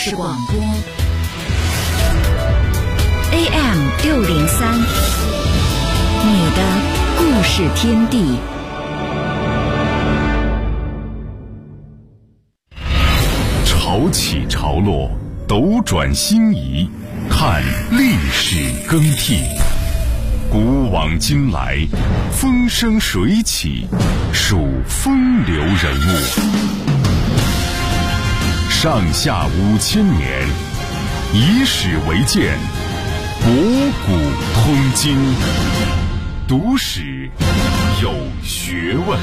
事广播 AM603，你的故事天地。 潮起潮落，斗转星移，看历史更替。古往今来，风生水起，数风流人物。上下5000年，以史为鉴，博古通今，读史有学问。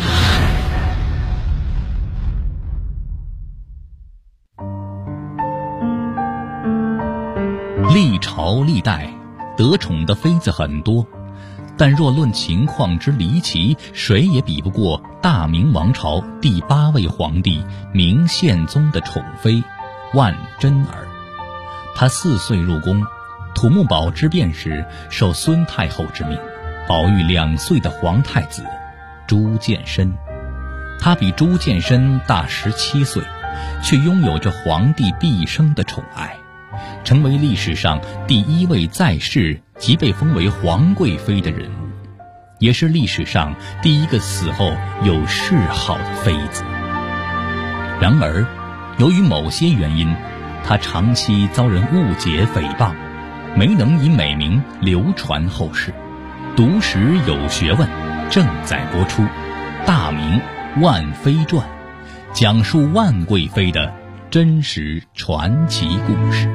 历朝历代得宠的妃子很多，但若论情况之离奇，谁也比不过大明王朝第8位皇帝明宪宗的宠妃万贞儿。她4岁入宫，土木堡之变时受孙太后之命，保育2岁的皇太子朱见深。他比朱见深大17岁，却拥有着皇帝毕生的宠爱，成为历史上第1位在世即被封为皇贵妃的人物，也是历史上第1个死后有谥号的妃子。然而，由于某些原因，她长期遭人误解诽谤，没能以美名流传后世。读史有学问正在播出《大明万妃传》，讲述万贵妃的真实传奇故事。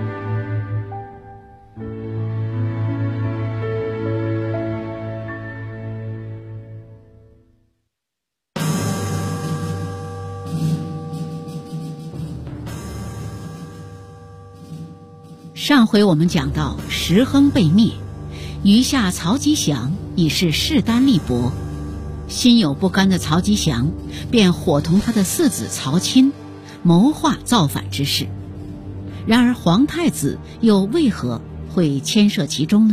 上回我们讲到石亨被灭，余下曹吉祥已是势单力薄，心有不甘的曹吉祥便伙同他的4子曹钦谋划造反之事。然而皇太子又为何会牵涉其中呢？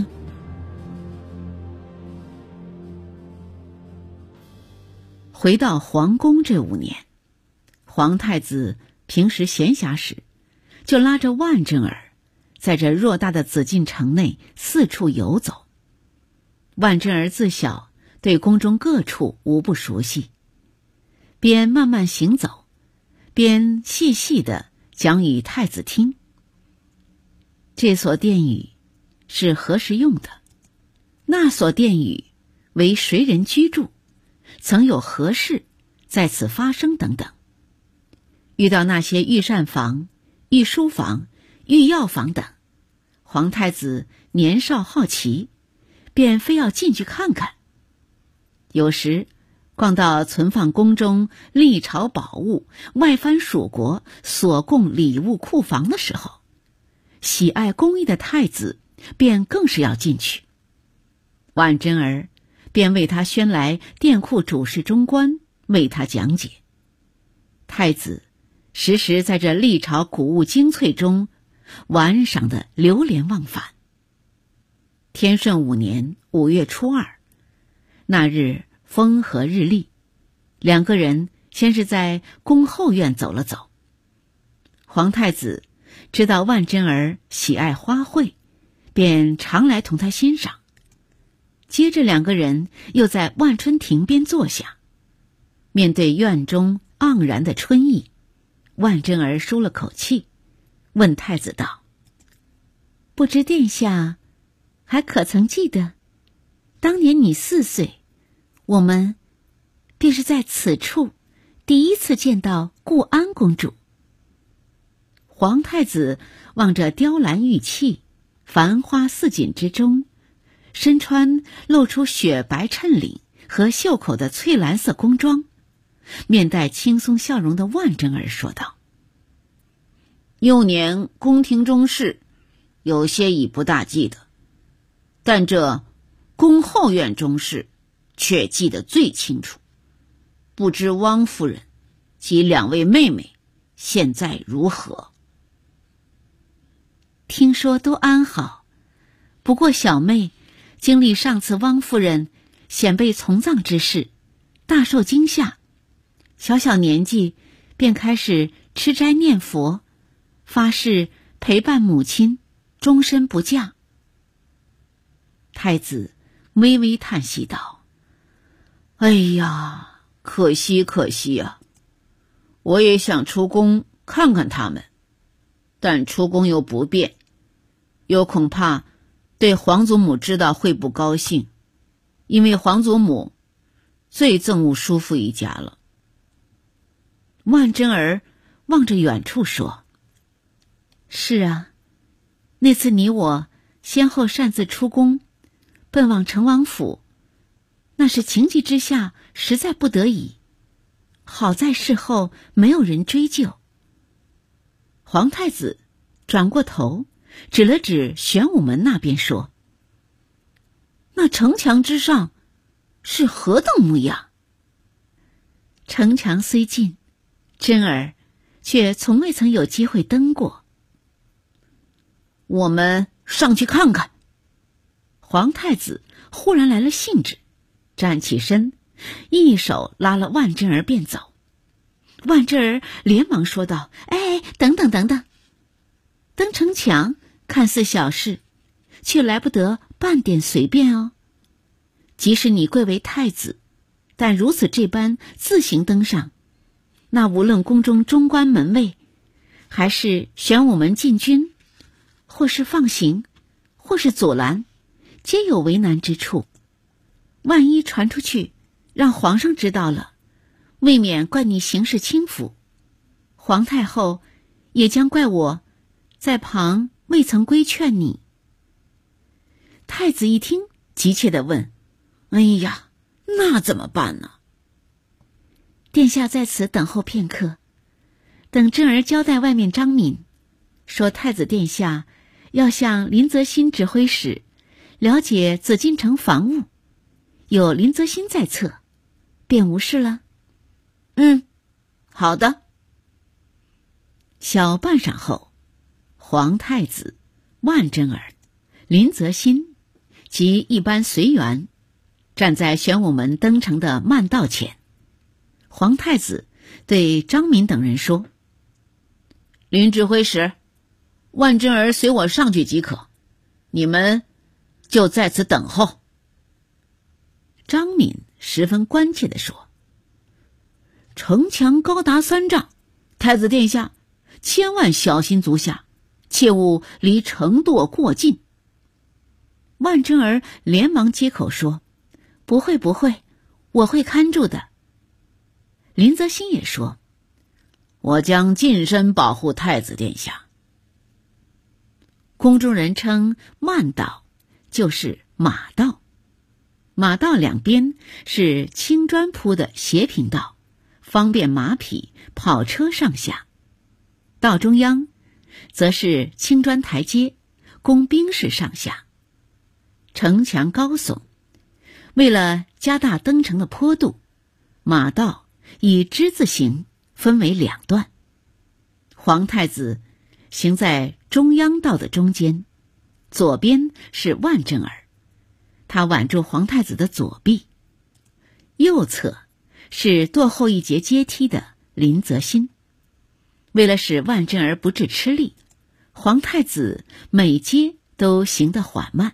回到皇宫这5年，皇太子平时闲暇时就拉着万贞儿在这偌大的紫禁城内四处游走。万贞儿自小对宫中各处无不熟悉，边慢慢行走，边细细地讲与太子听。这所殿宇是何时用的？那所殿宇为谁人居住？曾有何事在此发生等等。遇到那些御膳房、御书房、御药房等，皇太子年少好奇，便非要进去看看。有时逛到存放宫中历朝宝物、外藩属国所供礼物库房的时候，喜爱工艺的太子便更是要进去。万贞儿便为他宣来殿库主事中官，为他讲解。太子时时在这历朝古物精粹中玩赏的流连忘返。天顺5年5月初2，那日风和日丽，2个人先是在宫后院走了走。皇太子知道万贞儿喜爱花卉，便常来同他欣赏。接着2个人又在万春亭边坐下，面对院中盎然的春意，万贞儿舒了口气，问太子道：“不知殿下还可曾记得，当年你4岁，我们便是在此处第1次见到固安公主。”皇太子望着雕栏玉砌、繁花似锦之中，身穿露出雪白衬领和袖口的翠蓝色宫装，面带轻松笑容的万贞儿说道：“幼年宫廷中事，有些已不大记得，但这宫后院中事却记得最清楚。不知汪夫人及2位妹妹现在如何？”“听说都安好，不过小妹经历上次汪夫人显被从葬之事，大受惊吓，小小年纪便开始吃斋念佛， 发誓陪伴母亲，终身不嫁。太子微微叹息道：哎呀，可惜可惜啊！我也想出宫看看他们，但出宫又不便，又恐怕对皇祖母知道会不高兴，因为皇祖母最憎恶叔父一家了。万贞儿望着远处说：是啊，那次你我先后擅自出宫，奔往成王府，那是情急之下，实在不得已。好在事后没有人追究。皇太子转过头，指了指玄武门那边说：那城墙之上是何等模样？城墙虽近，贞儿却从未曾有机会登过。我们上去看看。皇太子忽然来了兴致，站起身，一手拉了万贞儿便走。万贞儿连忙说道：哎，等等等等，登城墙看似小事，却来不得半点随便哦。即使你贵为太子，但如此这般自行登上，那无论宫中中官门卫，还是玄武门禁军，或是放行，或是阻拦，皆有为难之处。万一传出去，让皇上知道了，未免怪你行事轻浮，皇太后也将怪我在旁未曾规劝你。太子一听，急切地问：哎呀，那怎么办呢？殿下在此等候片刻，等贞儿交代外面张敏，说太子殿下要向林则新指挥使了解紫禁城防务，有林则新在侧，便无事了。好的。小半晌后，皇太子、万贞儿、林则新及一班随员站在玄武门登城的慢道前。皇太子对张敏等人说：林指挥使，万贞儿随我上去即可，你们就在此等候。张敏十分关切地说：城墙高达3丈，太子殿下千万小心足下，切勿离城垛过近。万贞儿连忙接口说：不会不会，我会看住的。林则新也说：我将近身保护太子殿下。宫中人称慢道，就是马道。马道两边是青砖铺的斜平道，方便马匹、跑车上下。道中央则是青砖台阶，供兵士上下。城墙高耸，为了加大登城的坡度，马道以之字形分为2段。皇太子行在中央道的中间，左边是万贞儿，他挽住皇太子的左臂；右侧是堕后一节阶梯的林则新。为了使万贞儿不致吃力，皇太子每阶都行得缓慢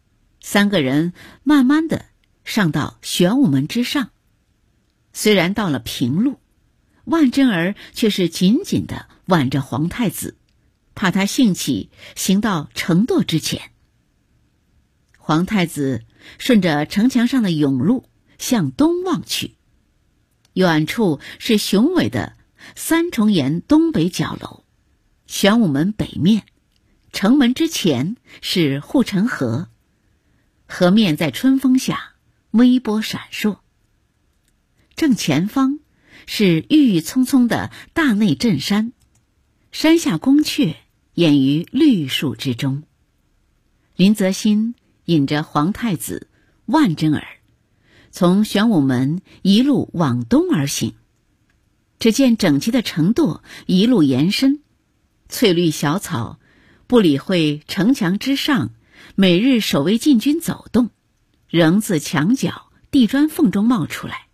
，3个人慢慢地上到玄武门之上。虽然到了平路，万贞儿却是紧紧地挽着皇太子，怕他兴起行到城垛之前。皇太子顺着城墙上的甬路向东望去，远处是雄伟的3重檐东北角楼，玄武门北面，城门之前是护城河，河面在春风下微波闪烁。正前方是郁郁葱葱的大内镇山，山下宫阙掩于绿树之中。林则新引着皇太子、万贞儿从玄武门一路往东而行。只见整齐的城垛一路延伸，翠绿小草不理会城墙之上每日守卫禁军走动，仍自墙角地砖缝中冒出来。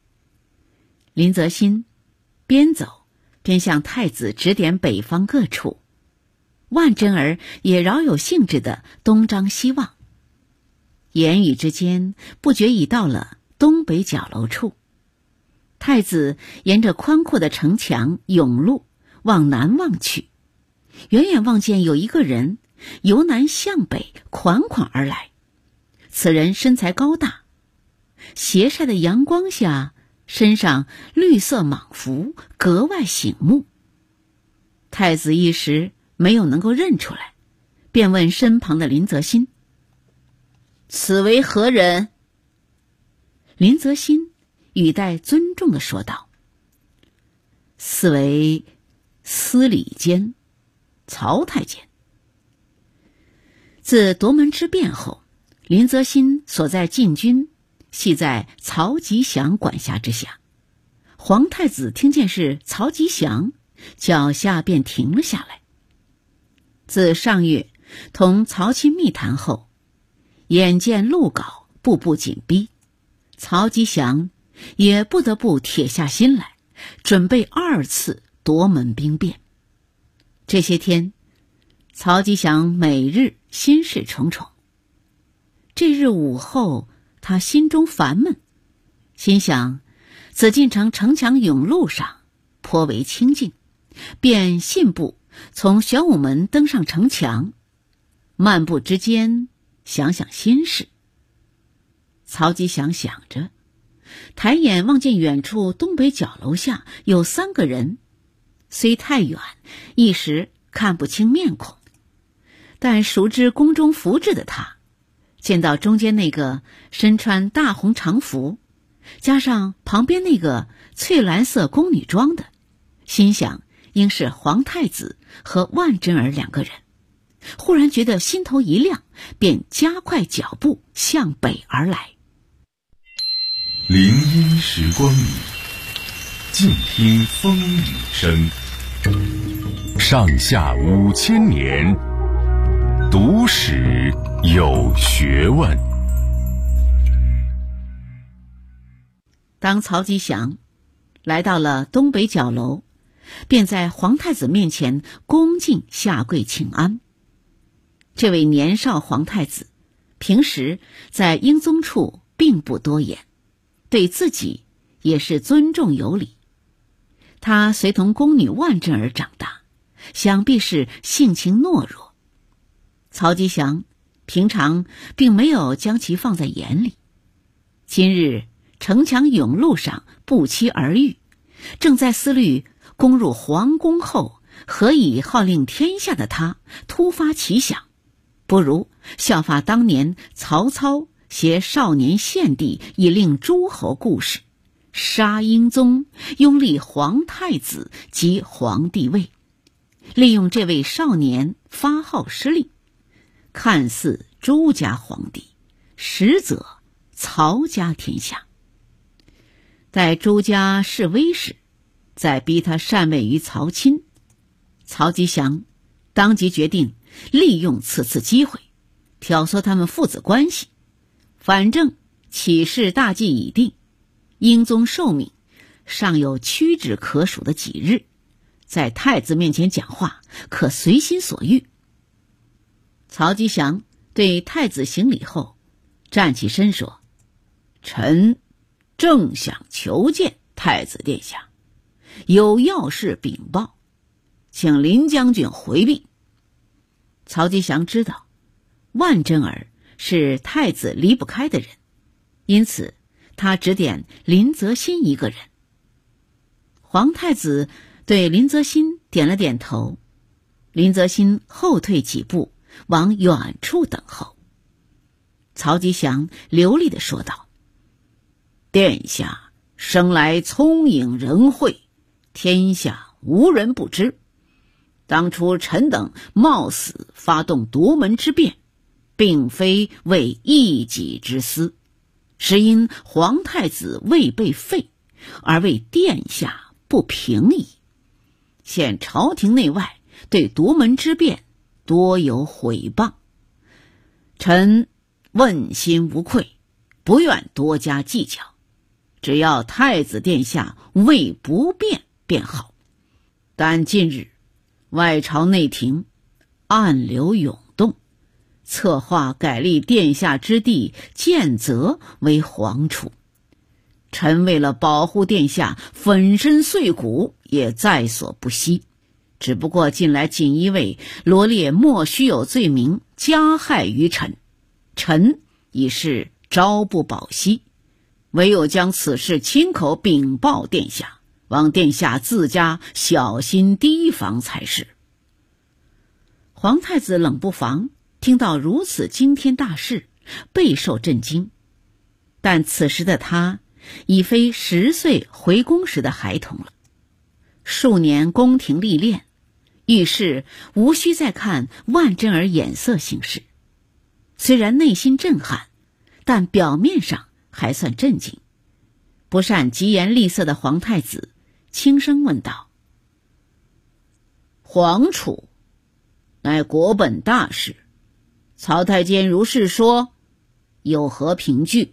林则新边走边向太子指点北方各处， 万贞儿也饶有兴致地东张西望。言语之间，不觉已到了东北角楼处。太子沿着宽阔的城墙甬路往南望去，远远望见有一个人由南向北款款而来。此人身材高大，斜晒的阳光下，身上绿色蟒服格外醒目。太子一时没有能够认出来，便问身旁的林则新：“此为何人？”林则新语带尊重地说道：“此为司礼监曹太监。”自夺门之变后，林则新所在禁军系在曹吉祥管辖之下。皇太子听见是曹吉祥，脚下便停了下来。自上月同曹钦密谈后，眼见路稿步步紧逼，曹吉祥也不得不铁下心来，准备2次夺门兵变。这些天，曹吉祥每日心事重重。这日午后，他心中烦闷，心想紫禁城城墙甬路上颇为清静，便信步从玄武门登上城墙，漫步之间想想心事。曹吉祥想着，抬眼望见远处东北角楼下有3个人，虽太远，一时看不清面孔，但熟知宫中服制的他，见到中间那个身穿大红长服，加上旁边那个翠蓝色宫女装的，心想应是皇太子和万贞儿2个人。忽然觉得心头一亮，便加快脚步向北而来。 林荫时光里，静听风雨声。上下5000年，读史有学问。 当曹吉祥来到了东北角楼，便在皇太子面前恭敬下跪请安。这位年少皇太子平时在英宗处并不多言，对自己也是尊重有礼。他随同宫女万贞儿长大，想必是性情懦弱。曹吉祥平常并没有将其放在眼里。今日城墙甬路上不期而遇，正在思虑攻入皇宫后何以号令天下的他，突发奇想，不如效法当年曹操携少年献帝以令诸侯故事，杀英宗，拥立皇太子及皇帝位，利用这位少年发号施令，看似朱家皇帝，实则曹家天下。待朱家示威时，再逼他禅位于曹钦。曹吉祥当即决定利用此次机会，挑唆他们父子关系。反正起事大计已定，英宗受命尚有屈指可数的几日，在太子面前讲话可随心所欲。曹吉祥对太子行礼后，站起身说：“臣正想求见太子殿下，有要事禀报，请林将军回避。”曹吉祥知道万贞儿是太子离不开的人，因此他指点林则新一个人。皇太子对林则新点了点头，林则新后退几步，往远处等候。曹吉祥流利地说道：“殿下生来聪颖仁惠，天下无人不知。当初臣等冒死发动夺门之变，并非为一己之私，是因皇太子未被废，而为殿下不平矣。现朝廷内外对夺门之变多有毁谤，臣问心无愧，不愿多加计较，只要太子殿下未不变便好。但近日外朝内廷暗流涌动，策划改立殿下之地建泽为皇储。臣为了保护殿下，粉身碎骨也在所不惜。只不过近来锦衣卫罗列莫须有罪名，加害于臣，臣已是朝不保夕，唯有将此事亲口禀报殿下，望殿下自家小心提防才是。皇太子冷不防听到如此惊天大事，备受震惊。但此时的他已非10岁回宫时的孩童了，数年宫廷历练，遇事无需再看万贞儿眼色行事。虽然内心震撼，但表面上还算镇静。不善疾言厉色的皇太子轻声问道：皇储乃国本大事，曹太监如是说，有何凭据？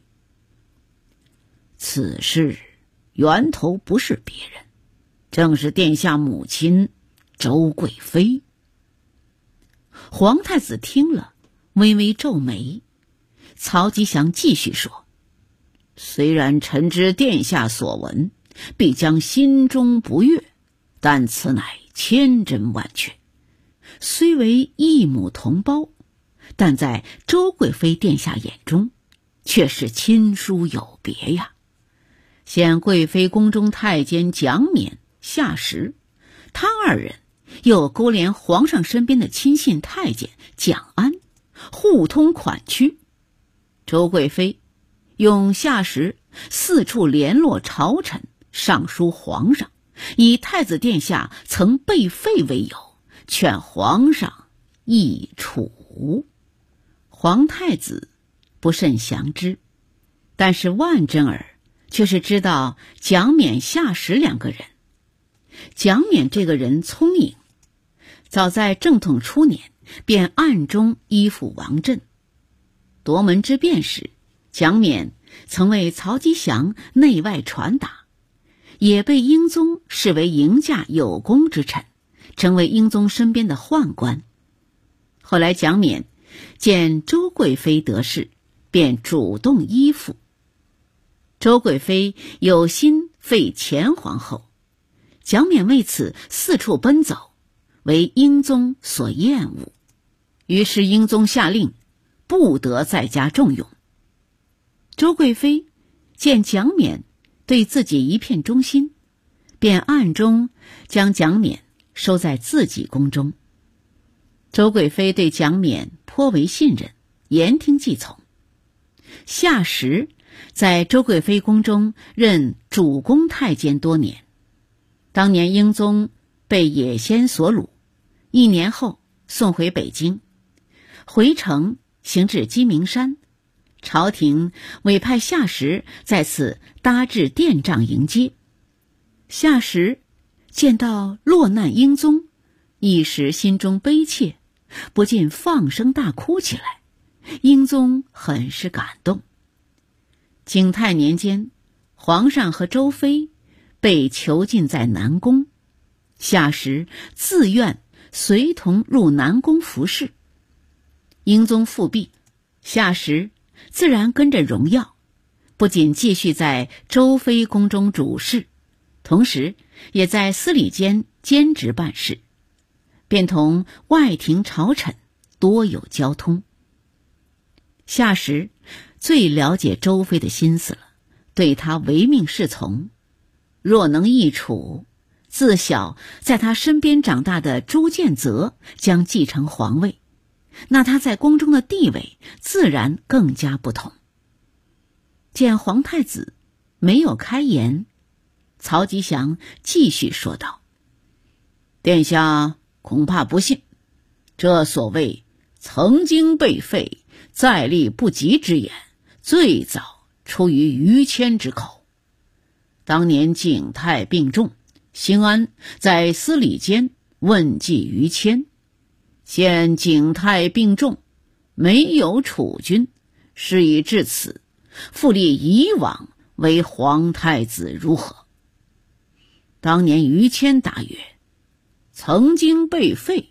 此事源头不是别人，正是殿下母亲周贵妃。皇太子听了微微皱眉。曹吉祥继续说：虽然臣知殿下所闻，必将心中不悦，但此乃千真万确。虽为异母同胞，但在周贵妃殿下眼中却是亲疏有别呀。现贵妃宫中太监蒋冕、夏实，他2人又勾连皇上身边的亲信太监蒋安，互通款曲。周贵妃用夏实四处联络朝臣，上书皇上，以太子殿下曾被废为由，劝皇上议处。皇太子不甚详知，但是万贞儿却是知道蒋冕、夏实2个人。蒋冕这个人聪颖，早在正统初年便暗中依附王振。夺门之变时，蒋冕曾为曹吉祥内外传达，也被英宗视为迎驾有功之臣，成为英宗身边的宦官。后来蒋冕见周贵妃得势，便主动依附。周贵妃有心废前皇后，蒋冕为此四处奔走，为英宗所厌恶。于是英宗下令不得再加重用。周贵妃见蒋冕对自己一片忠心，便暗中将蒋冕收在自己宫中。周贵妃对蒋冕颇为信任，言听计从。夏实在周贵妃宫中任主宫太监多年。当年英宗被野仙所掳，1年后送回北京，回程行至鸡鸣山，朝廷委派夏实在此搭置殿帐迎接。夏实见到落难英宗，一时心中悲切，不禁放声大哭起来。英宗很是感动。景泰年间，皇上和周妃被囚禁在南宫，夏实自愿随同入南宫服侍。英宗复辟，夏实自然跟着荣耀，不仅继续在周妃宫中主事，同时也在司礼监兼职办事，便同外廷朝臣多有交通。夏实最了解周妃的心思了，对她唯命是从。若能议处，自小在他身边长大的朱建泽将继承皇位，那他在宫中的地位自然更加不同。见皇太子没有开言，曹吉祥继续说道：殿下恐怕不信，这所谓曾经被废再立不及之言，最早出于于谦之口。当年景泰病重，兴安在司礼监问计于谦，现景泰病重，没有储君，事已至此，复立以往为皇太子如何？当年于谦答曰：曾经被废，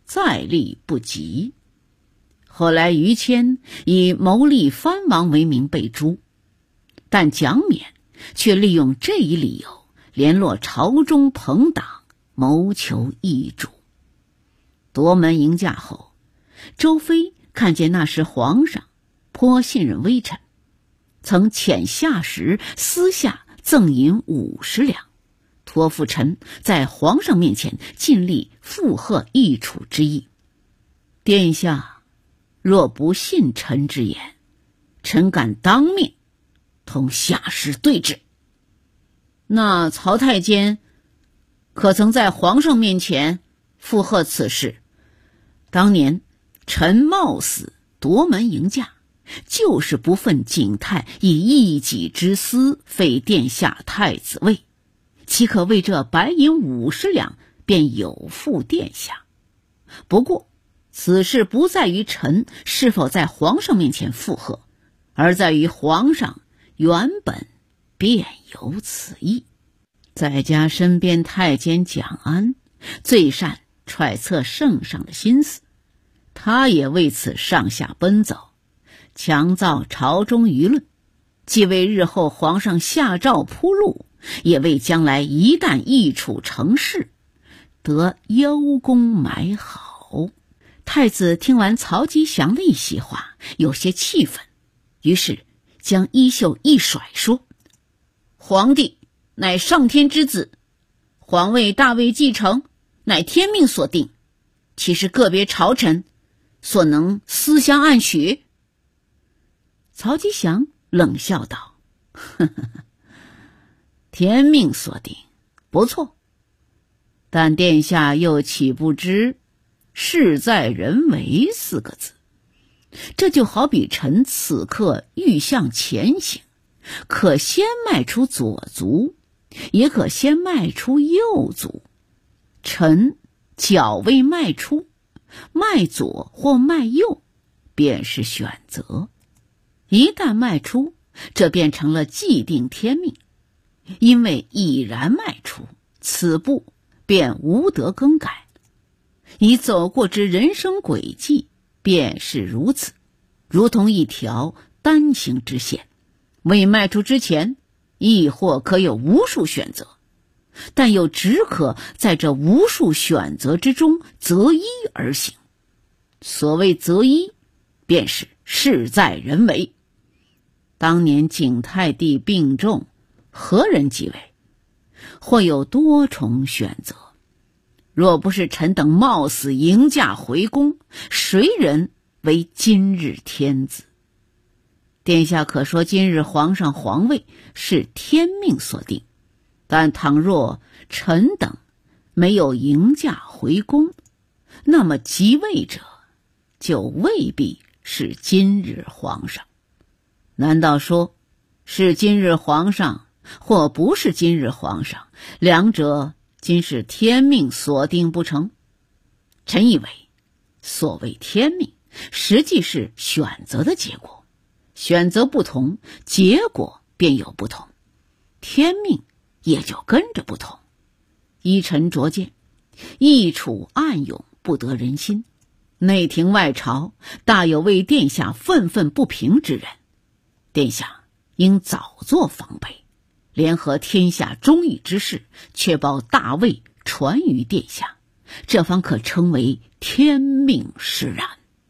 再立不及。后来于谦以谋立藩王为名被诛，但蒋冕却利用这一理由联络朝中朋党，谋求易主。夺门迎驾后，周飞看见那时皇上颇信任微臣，曾遣下时私下赠银50两，托付臣在皇上面前尽力附和易楚之意。殿下若不信臣之言，臣敢当面同下士对质。那曹太监可曾在皇上面前附和此事？当年臣冒死夺门迎驾，就是不忿景泰以一己之私废殿下太子位，岂可为这白银50两便有负殿下？不过此事不在于臣是否在皇上面前附和，而在于皇上原本便有此意。再加身边太监蒋安最善揣测圣上的心思，他也为此上下奔走，强造朝中舆论，既为日后皇上下诏铺路，也为将来一旦易楚成事，得邀功买好。太子听完曹吉祥的一席话，有些气愤，于是将衣袖一甩，说：皇帝乃上天之子，皇位大位继承乃天命所定，岂是个别朝臣所能私相暗许？曹吉祥冷笑道：呵呵呵，天命所定不错，但殿下又岂不知事在人为4个字？这就好比臣此刻欲向前行，可先迈出左足，也可先迈出右足。臣脚未迈出，迈左或迈右便是选择。一旦迈出，这便成了既定天命，因为已然迈出，此步便无得更改。已走过之人生轨迹便是如此，如同一条单行之线，未迈出之前亦或可有无数选择，但又只可在这无数选择之中择一而行。所谓择一，便是事在人为。当年景泰帝病重，何人继位？或有多重选择，若不是臣等冒死迎驾回宫，谁人为今日天子？殿下可说今日皇上皇位是天命所定，但倘若臣等没有迎驾回宫，那么即位者就未必是今日皇上。难道说是今日皇上或不是今日皇上，两者今是天命所定不成？臣以为所谓天命实际是选择的结果，选择不同，结果便有不同，天命也就跟着不同。依臣拙见，易楚暗涌不得人心，内廷外朝大有为殿下愤愤不平之人，殿下应早做防备，联合天下忠义之士，确保大位传于殿下，这方可称为天命使然。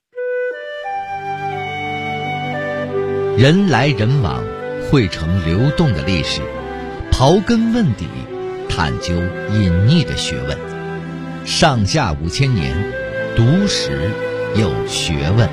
人来人往，汇成流动的历史，刨根问底，探究隐匿的学问。上下5000年，读史有学问。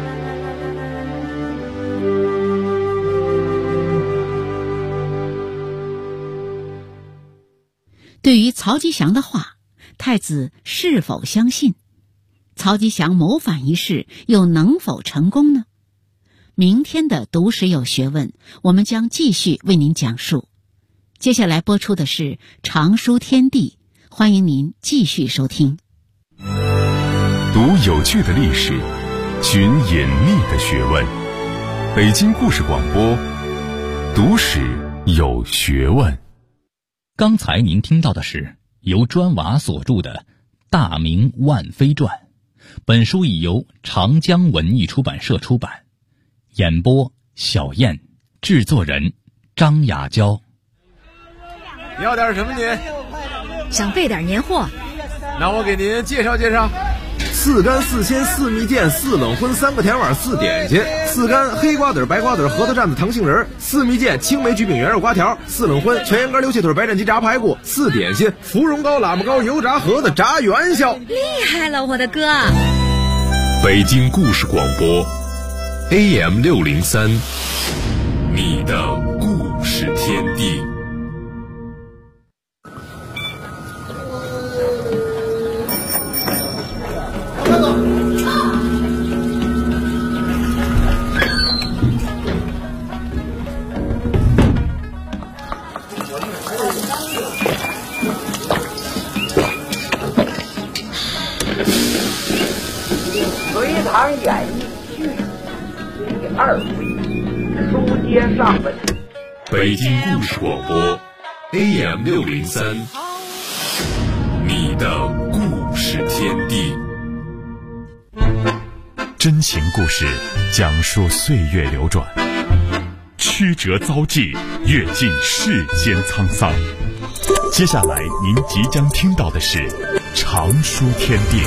对于曹吉祥的话，太子是否相信？曹吉祥谋反一事又能否成功呢？明天的读史有学问，我们将继续为您讲述。接下来播出的是常书天地，欢迎您继续收听。 读有趣的历史，寻隐秘的学问。北京故事广播，读史有学问。 刚才您听到的是由砖瓦所著的《大明万妃传》， 本书已由长江文艺出版社出版。演播小燕，制作人张雅娇。 你要点什么您？ 想备点年货。 那我给您介绍介绍。4干4鲜4蜜饯4冷荤3个甜碗4点心，4干黑瓜子白瓜子核桃蘸子糖杏仁，4蜜饯青梅焗饼圆肉瓜条，4冷荤全羊肝溜切腿白斩鸡炸排骨，4点心芙蓉糕喇叭糕油炸盒子炸元宵。 厉害了我的哥！ 北京故事广播 AM603， 你的故事天地。 隋唐演义序第2回，书接上文。 北京故事广播 AM603， 你的故事天地。真情故事讲述岁月流转，曲折遭际，阅尽世间沧桑。接下来您即将听到的是常书天地。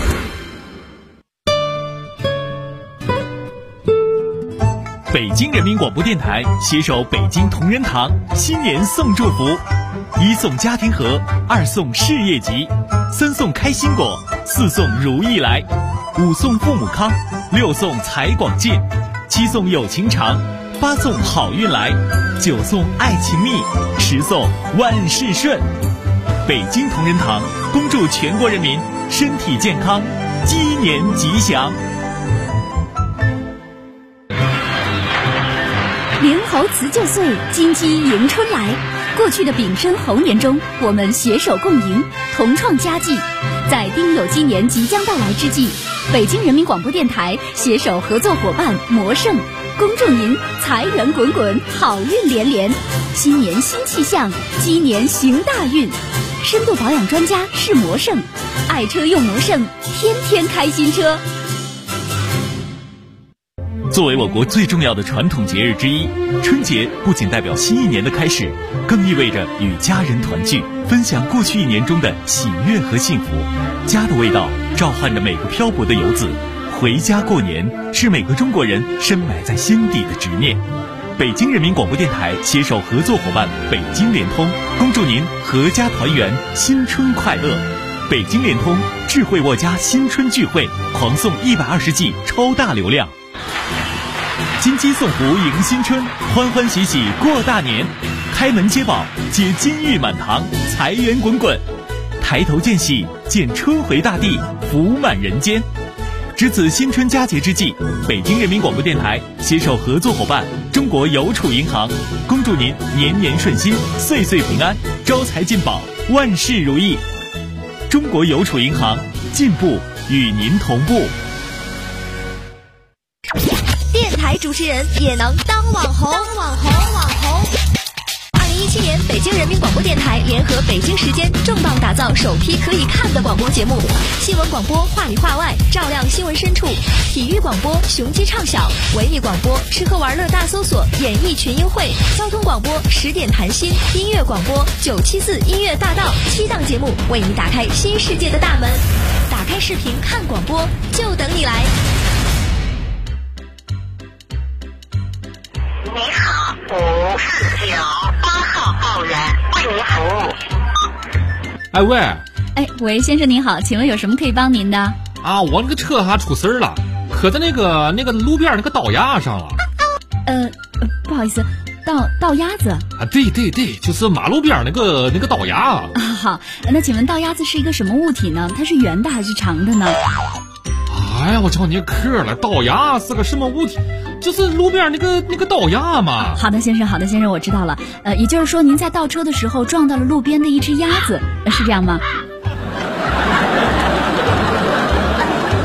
北京人民广播电台携手北京同仁堂新年送祝福：1送家庭盒，2送事业吉，3送开心果，4送如意来，5送父母康，6送财广进，7送有情长，8送好运来，9送爱情蜜，10送万事顺。北京同仁堂恭祝全国人民身体健康，鸡年吉祥。 连猴辞旧岁，金鸡迎春来。过去的丙申猴年中，我们携手共赢，同创佳绩。在丁酉鸡年即将到来之际，北京人民广播电台携手合作伙伴魔圣，恭祝您财源滚滚，好运连连。新年新气象，鸡年行大运。深度保养专家是魔圣，爱车用魔圣，天天开新车。 作为我国最重要的传统节日之一，春节不仅代表新一年的开始，更意味着与家人团聚，分享过去一年中的喜悦和幸福。家的味道召唤着每个漂泊的游子，回家过年是每个中国人深埋在心底的执念。北京人民广播电台携手合作伙伴北京联通，恭祝您阖家团圆，新春快乐。北京联通智慧沃家新春聚会，狂送120G 超大流量。金鸡送福迎新春，欢欢喜喜过大年，开门接宝，接金玉满堂，财源滚滚，抬头见喜，见春回大地，福满人间。值此新春佳节之际，北京人民广播电台携手合作伙伴中国邮储银行，恭祝您年年顺心，岁岁平安，招财进宝，万事如意。中国邮储银行，进步与您同步。 电台主持人也能当网红。2017年，北京人民广播电台联合北京时间重磅打造首批可以看的广播节目：新闻广播话里话外，照亮新闻深处；体育广播雄鸡唱晓；文艺广播吃喝玩乐大搜索，演艺群英会；交通广播10点谈心；音乐广播974音乐大道，7档节目为你打开新世界的大门。打开视频看广播，就等你来。 你好，549，8号报员为您服务。 哎喂， 喂，先生您好，请问有什么可以帮您的？ 啊，我那个车还出事儿了，磕在那个路边那个道牙上了。 不好意思，道鸭子啊？对，就是马路边那个道牙啊。 好，那请问道鸭子是一个什么物体呢？它是圆的还是长的呢？ 哎呀，我叫你磕了，道牙是个什么物体？就是路边那个道牙嘛。 好的，先生，我知道了。也就是说您在倒车的时候撞到了路边的一只鸭子，是这样吗？